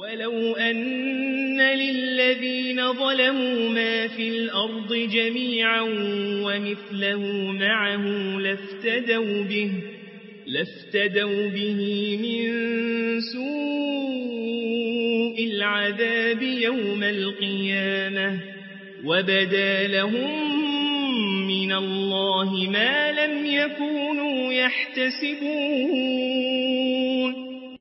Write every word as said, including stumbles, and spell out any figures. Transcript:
ولو أن للذين ظلموا ما في الأرض جميعا ومثله معه لافتدوا به, لافتدوا به من سوء العذاب يوم القيامة وبدا لهم من الله ما لم يكونوا يحتسبون